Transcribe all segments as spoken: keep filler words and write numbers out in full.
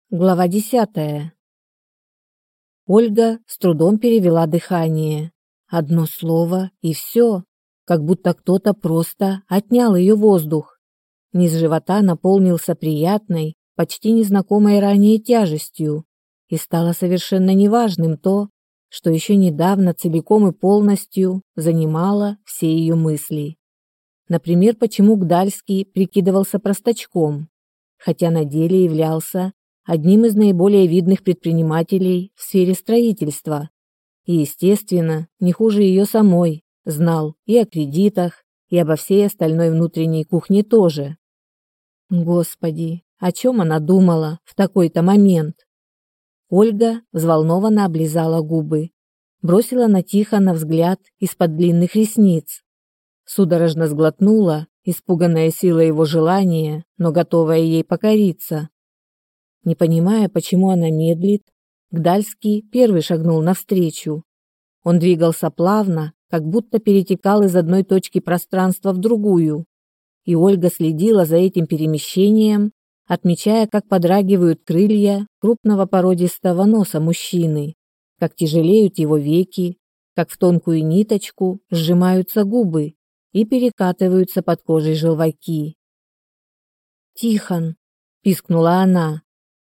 Глава десятая. Ольга с трудом перевела дыхание. Одно слово и все, как будто кто-то просто отнял ее воздух. Низ живота наполнился приятной, почти незнакомой ранее тяжестью, и стало совершенно неважным то, что еще недавно целиком и полностью занимало все ее мысли. Например, почему Гдальский прикидывался простачком, хотя на деле являлся одним из наиболее видных предпринимателей в сфере строительства, и, естественно, не хуже ее самой, знал и о кредитах, и обо всей остальной внутренней кухне тоже. Господи, о чем она думала в такой-то момент? Ольга взволнованно облизала губы, бросила на Тихона взгляд из-под длинных ресниц, судорожно сглотнула, испуганная силой его желания, но готовая ей покориться. Не понимая, почему она медлит, Гдальский первый шагнул навстречу. Он двигался плавно, как будто перетекал из одной точки пространства в другую, и Ольга следила за этим перемещением, отмечая, как подрагивают крылья крупного породистого носа мужчины, как тяжелеют его веки, как в тонкую ниточку сжимаются губы и перекатываются под кожей желваки. «Тихон!» – пискнула она.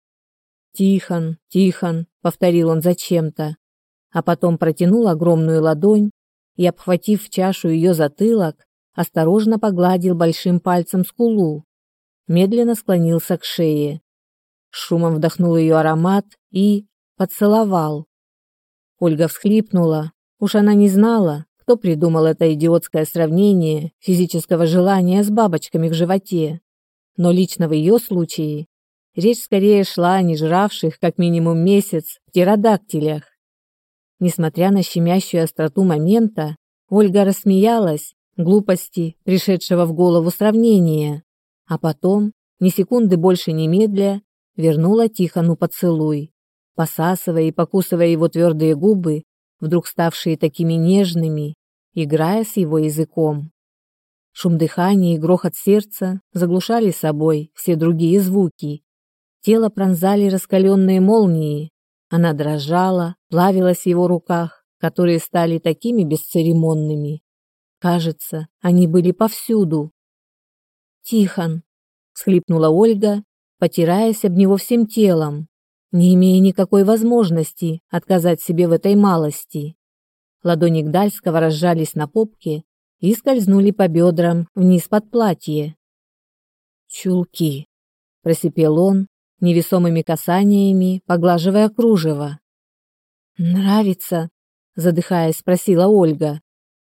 «Тихон, Тихон», — повторил он зачем-то, а потом протянул огромную ладонь и, обхватив чашу ее затылок, осторожно погладил большим пальцем скулу, медленно склонился к шее, шумом вдохнул ее аромат и поцеловал. Ольга всхлипнула, уж она не знала, кто придумал это идиотское сравнение физического желания с бабочками в животе, но лично в ее случае речь скорее шла о нежравших как минимум месяц птеродактилях. Несмотря на щемящую остроту момента, Ольга рассмеялась глупости, пришедшего в голову сравнения, а потом, ни секунды больше не медля, вернула Тихону поцелуй, посасывая и покусывая его твердые губы, вдруг ставшие такими нежными, играя с его языком. Шум дыхания и грохот сердца заглушали собой все другие звуки. Тело пронзали раскаленные молнии. Она дрожала, плавилась в его руках, которые стали такими бесцеремонными. Кажется, они были повсюду. «Тихон!» — всхлипнула Ольга, потираясь об него всем телом, не имея никакой возможности отказать себе в этой малости. Ладони Гдальского разжались на попке и скользнули по бедрам вниз под платье. «Чулки!» — просипел он, невесомыми касаниями поглаживая кружево. «Нравится?» — задыхаясь, спросила Ольга.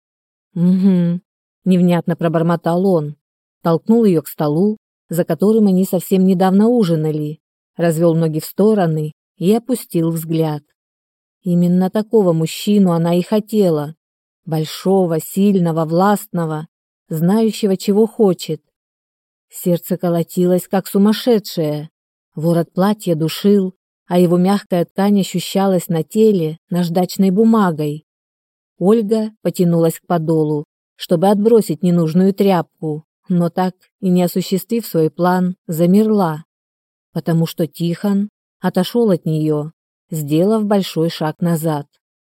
«Угу», — невнятно пробормотал он, толкнул ее к столу, за которым они совсем недавно ужинали, развел ноги в стороны и опустил взгляд. Именно такого мужчину она и хотела, большого, сильного, властного, знающего, чего хочет. Сердце колотилось, как сумасшедшее. Ворот платья душил, а его мягкая ткань ощущалась на теле наждачной бумагой. Ольга потянулась к подолу, чтобы отбросить ненужную тряпку, но так и не осуществив свой план, замерла, потому что Тихон отошел от нее, сделав большой шаг назад.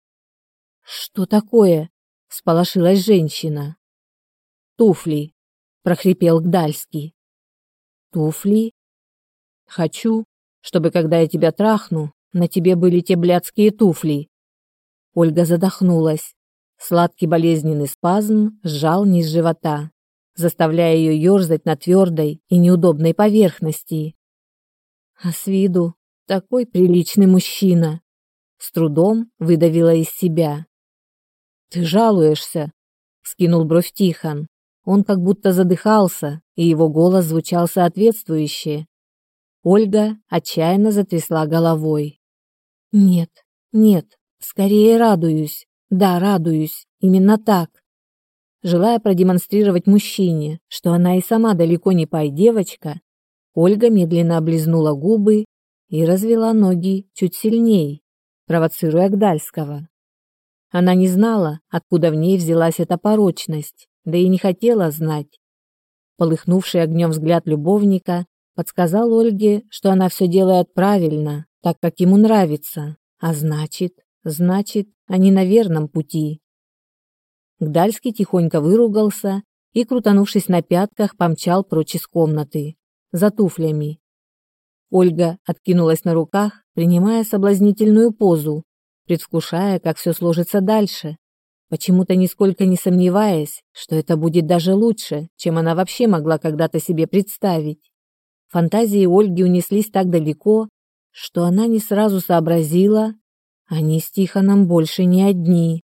«Что такое?» — всполошилась женщина. «Туфли», — прохрипел Гдальский. «Туфли? Хочу, чтобы, когда я тебя трахну, на тебе были те блядские туфли». Ольга задохнулась. Сладкий болезненный спазм сжал низ живота, заставляя ее ерзать на твердой и неудобной поверхности. А с виду такой приличный мужчина. С трудом выдавила из себя. «Ты жалуешься?» — скинул бровь Тихон. Он как будто задыхался, и его голос звучал соответствующе. Ольга отчаянно затрясла головой. «Нет, нет, скорее радуюсь. Да, радуюсь. Именно так». Желая продемонстрировать мужчине, что она и сама далеко не пай-девочка, Ольга медленно облизнула губы и развела ноги чуть сильней, провоцируя Гдальского. Она не знала, откуда в ней взялась эта порочность, да и не хотела знать. Полыхнувший огнем взгляд любовника подсказал Ольге, что она все делает правильно, так как ему нравится, а значит, значит, они на верном пути. Гдальский тихонько выругался и, крутанувшись на пятках, помчал прочь из комнаты, за туфлями. Ольга откинулась на руках, принимая соблазнительную позу, предвкушая, как все сложится дальше, почему-то нисколько не сомневаясь, что это будет даже лучше, чем она вообще могла когда-то себе представить. Фантазии Ольги унеслись так далеко, что она не сразу сообразила, они с Тихоном больше не одни.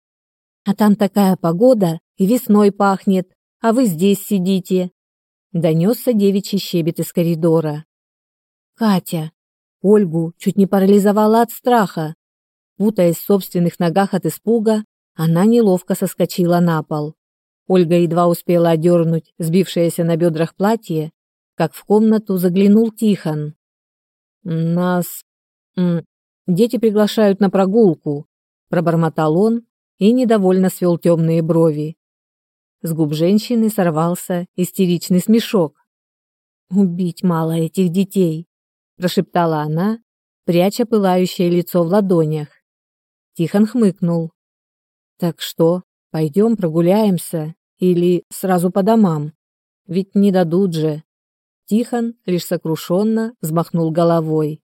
«А там такая погода, и весной пахнет, а вы здесь сидите», — донесся девичий щебет из коридора. «Катя!» Ольгу чуть не парализовала от страха. Путаясь в собственных ногах от испуга, она неловко соскочила на пол. Ольга едва успела одернуть сбившееся на бедрах платье, как в комнату заглянул Тихон. «Нас... М, дети приглашают на прогулку», — пробормотал он и недовольно свел темные брови. С губ женщины сорвался истеричный смешок. «Убить мало этих детей», — прошептала она, пряча пылающее лицо в ладонях. Тихон хмыкнул. «Так что, пойдем прогуляемся или сразу по домам? Ведь не дадут же». Тихон лишь сокрушенно взмахнул головой.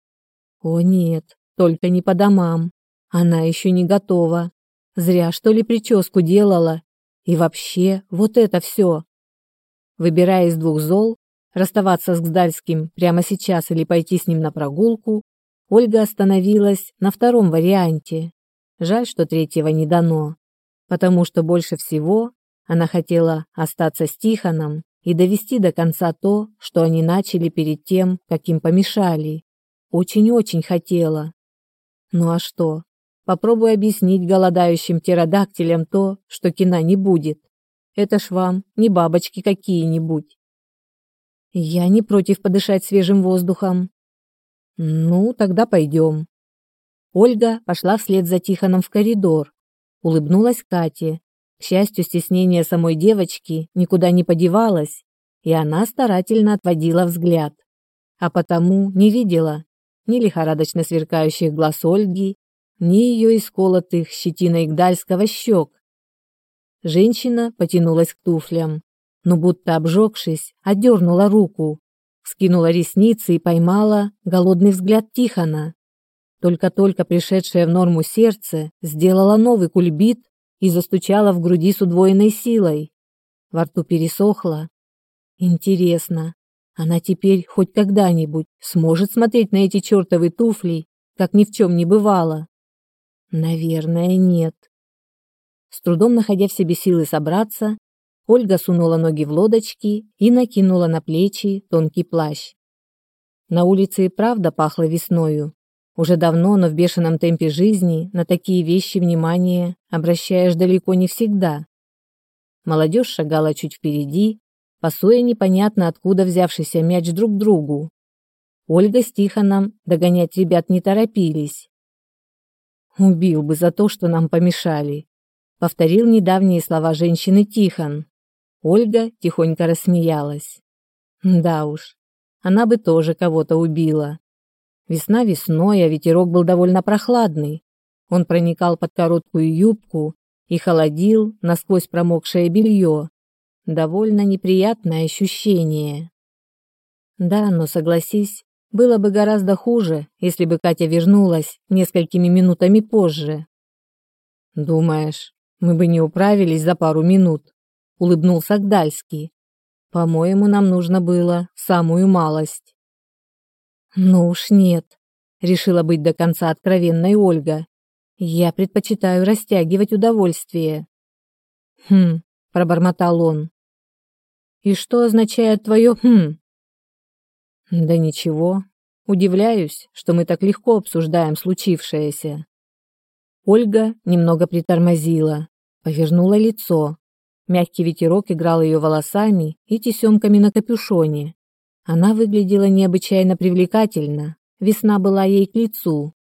«О нет, только не по домам. Она еще не готова. Зря, что ли, прическу делала. И вообще, вот это все». Выбирая из двух зол, расставаться с Гдальским прямо сейчас или пойти с ним на прогулку, Ольга остановилась на втором варианте. Жаль, что третьего не дано, потому что больше всего она хотела остаться с Тихоном и довести до конца то, что они начали перед тем, как им помешали. Очень-очень хотела. Ну а что? Попробуй объяснить голодающим птеродактилям то, что кино не будет. Это ж вам не бабочки какие-нибудь. Я не против подышать свежим воздухом. Ну, тогда пойдем. Ольга пошла вслед за Тихоном в коридор. Улыбнулась Кате. К счастью, стеснение самой девочки никуда не подевалось, и она старательно отводила взгляд. А потому не видела ни лихорадочно сверкающих глаз Ольги, ни ее исколотых щетиной гдальского щек. Женщина потянулась к туфлям, но будто обжегшись, отдернула руку, вскинула ресницы и поймала голодный взгляд Тихона. Только-только пришедшее в норму сердце сделало новый кульбит и застучало в груди с удвоенной силой. Во рту пересохло. Интересно, она теперь хоть когда-нибудь сможет смотреть на эти чертовы туфли, как ни в чем не бывало? Наверное, нет. С трудом находя в себе силы собраться, Ольга сунула ноги в лодочки и накинула на плечи тонкий плащ. На улице и правда пахло весною. Уже давно, но в бешеном темпе жизни на такие вещи внимание обращаешь далеко не всегда. Молодежь шагала чуть впереди, пасуя непонятно откуда взявшийся мяч друг другу. Ольга с Тихоном догонять ребят не торопились. «Убил бы за то, что нам помешали», — повторил недавние слова женщины Тихон. Ольга тихонько рассмеялась. Да уж, она бы тоже кого-то убила. Весна весной, а ветерок был довольно прохладный. Он проникал под короткую юбку и холодил насквозь промокшее белье. Довольно неприятное ощущение. Да, но согласись, было бы гораздо хуже, если бы Катя вернулась несколькими минутами позже. «Думаешь, мы бы не управились за пару минут?» — улыбнулся Гдальский. «По-моему, нам нужно было самую малость». «Ну уж нет», — решила быть до конца откровенной Ольга. «Я предпочитаю растягивать удовольствие». «Хм», — пробормотал он. «И что означает твое «хм»?» «Да ничего. Удивляюсь, что мы так легко обсуждаем случившееся». Ольга немного притормозила, повернула лицо. Мягкий ветерок играл ее волосами и тесемками на капюшоне. Она выглядела необычайно привлекательно, весна была ей к лицу.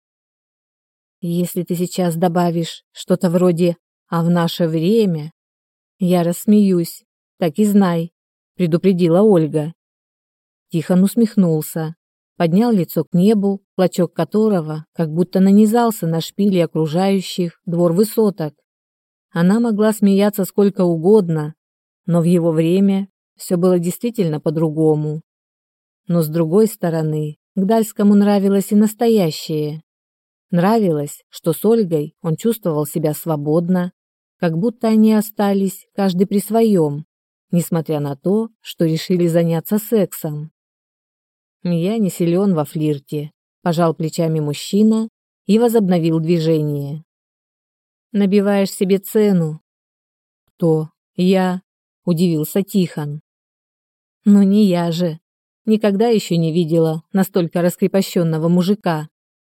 «Если ты сейчас добавишь что-то вроде «а в наше время», я рассмеюсь, так и знай», — предупредила Ольга. Тихон усмехнулся, поднял лицо к небу, клочок которого как будто нанизался на шпили окружающих двор высоток. Она могла смеяться сколько угодно, но в его время все было действительно по-другому. Но с другой стороны, Гдальскому нравилось и настоящее. Нравилось, что с Ольгой он чувствовал себя свободно, как будто они остались каждый при своем, несмотря на то, что решили заняться сексом. «Я не силен во флирте», – пожал плечами мужчина и возобновил движение. «Набиваешь себе цену». «Кто? Я?» – удивился Тихон. «Ну не я же. Никогда еще не видела настолько раскрепощенного мужика».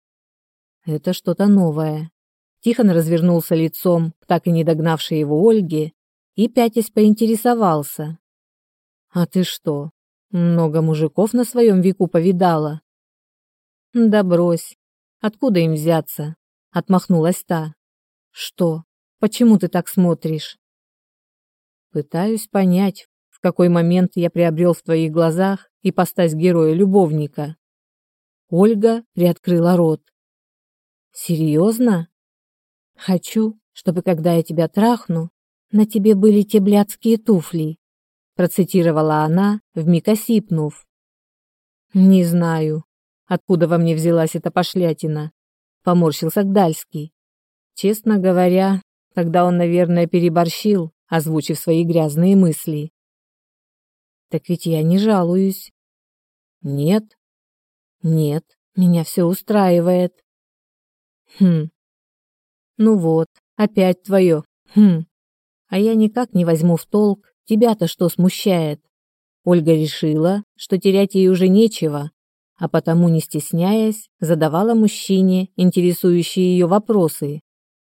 Это что-то новое. Тихон развернулся лицом к так и не догнавшей его Ольге и пятясь поинтересовался. «А ты что, много мужиков на своем веку повидала?» «Да брось. Откуда им взяться?» — отмахнулась та. «Что? Почему ты так смотришь?» «Пытаюсь понять, в какой момент я приобрел в твоих глазах ипостась героя-любовника». Ольга приоткрыла рот. «Серьезно? Хочу, чтобы, когда я тебя трахну, на тебе были те блядские туфли», процитировала она, вмиг осипнув. «Не знаю, откуда во мне взялась эта пошлятина», поморщился Гдальский. Честно говоря, тогда он, наверное, переборщил, озвучив свои грязные мысли. «Так ведь я не жалуюсь». «Нет?» «Нет, меня все устраивает». «Хм. Ну вот, опять твое. Хм. А я никак не возьму в толк, тебя-то что смущает?» Ольга решила, что терять ей уже нечего, а потому, не стесняясь, задавала мужчине интересующие ее вопросы.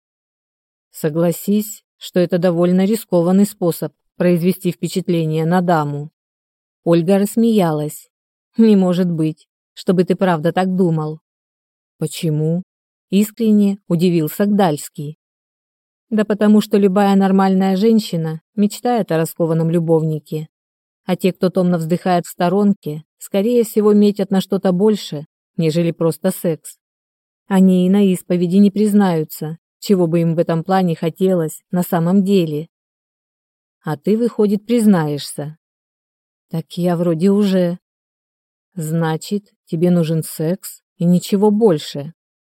«Согласись, что это довольно рискованный способ произвести впечатление на даму». Ольга рассмеялась. «Не может быть, чтобы ты правда так думал». «Почему?» Искренне удивился Гдальский. «Да потому что любая нормальная женщина мечтает о раскованном любовнике, а те, кто томно вздыхает в сторонке, скорее всего метят на что-то больше, нежели просто секс. Они и на исповеди не признаются, чего бы им в этом плане хотелось на самом деле. А ты, выходит, признаешься». «Так я вроде уже». «Значит, тебе нужен секс и ничего больше».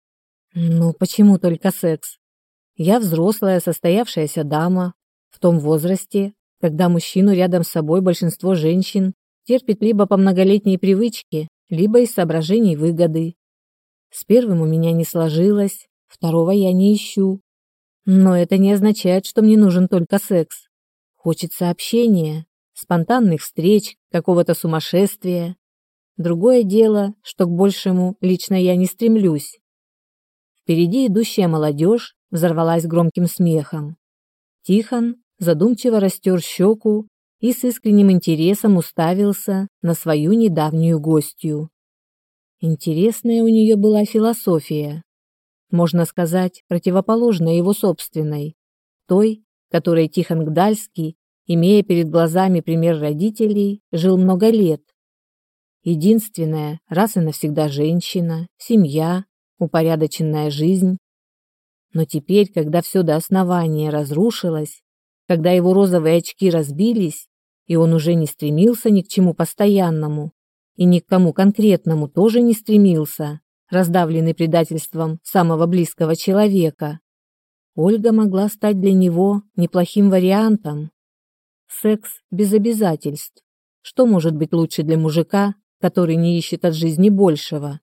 «Ну, почему только секс? Я взрослая, состоявшаяся дама, в том возрасте, когда мужчину рядом с собой большинство женщин терпит либо по многолетней привычке, либо из соображений выгоды. С первым у меня не сложилось, второго я не ищу. Но это не означает, что мне нужен только секс. Хочется общения, спонтанных встреч, какого-то сумасшествия. Другое дело, что к большему лично я не стремлюсь». Впереди идущая молодежь взорвалась громким смехом. Тихон задумчиво растер щеку и с искренним интересом уставился на свою недавнюю гостью. Интересная у нее была философия. Можно сказать, противоположная его собственной. Той, которой Тихон Гдальский, имея перед глазами пример родителей, жил много лет. Единственная, раз и навсегда женщина, семья, упорядоченная жизнь. Но теперь, когда все до основания разрушилось, когда его розовые очки разбились, и он уже не стремился ни к чему постоянному, и ни к кому конкретному тоже не стремился, раздавленный предательством самого близкого человека, Ольга могла стать для него неплохим вариантом. Секс без обязательств. Что может быть лучше для мужика, который не ищет от жизни большего?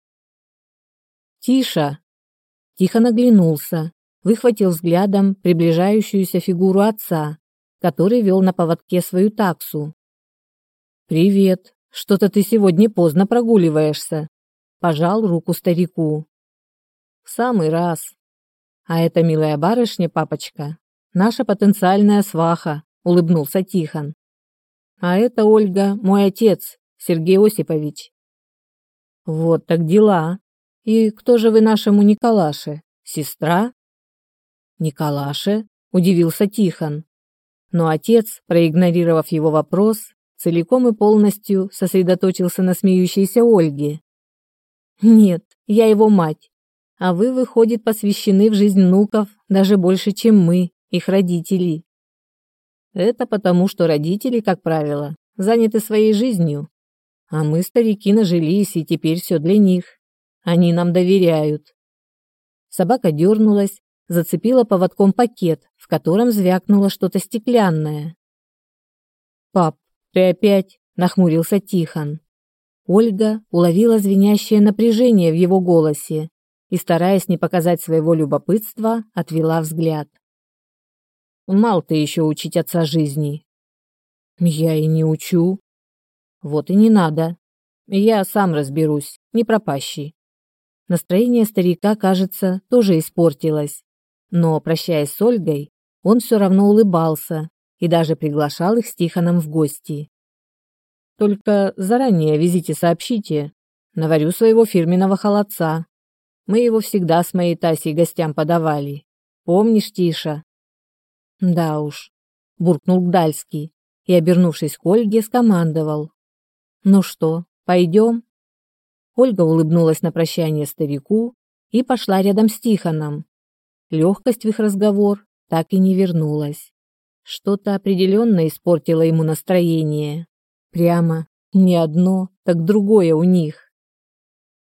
«Тиша!» Тихо наглянулся, выхватил взглядом приближающуюся фигуру отца, который вел на поводке свою таксу. «Привет! Что-то ты сегодня поздно прогуливаешься!» Пожал руку старику. «В самый раз. А эта милая барышня, папочка, наша потенциальная сваха», улыбнулся Тихон. «А это, Ольга, мой отец, Сергей Осипович». «Вот так дела. И кто же вы нашему Николаше? Сестра?» «Николаше?» – удивился Тихон. Но отец, проигнорировав его вопрос, целиком и полностью сосредоточился на смеющейся Ольге. «Нет, я его мать, а вы, выходит, посвящены в жизнь внуков даже больше, чем мы, их родители». «Это потому, что родители, как правило, заняты своей жизнью, а мы, старики, нажились, и теперь все для них. Они нам доверяют». Собака дернулась, зацепила поводком пакет, в котором звякнуло что-то стеклянное. «Пап, ты опять?» – нахмурился Тихон. Ольга уловила звенящее напряжение в его голосе и, стараясь не показать своего любопытства, отвела взгляд. «Мал ты еще учить отца жизни». «Я и не учу». «Вот и не надо. Я сам разберусь, не пропащий». Настроение старика, кажется, тоже испортилось, но, прощаясь с Ольгой, он все равно улыбался и даже приглашал их с Тихоном в гости. «Только заранее везите, сообщите. Наварю своего фирменного холодца. Мы его всегда с моей Тасей гостям подавали. Помнишь, Тиша?» «Да уж», — буркнул Гдальский и, обернувшись к Ольге, скомандовал. «Ну что, пойдем?» Ольга улыбнулась на прощание старику и пошла рядом с Тихоном. Легкость в их разговор так и не вернулась. Что-то определенно испортило ему настроение. Прямо не одно, так другое у них.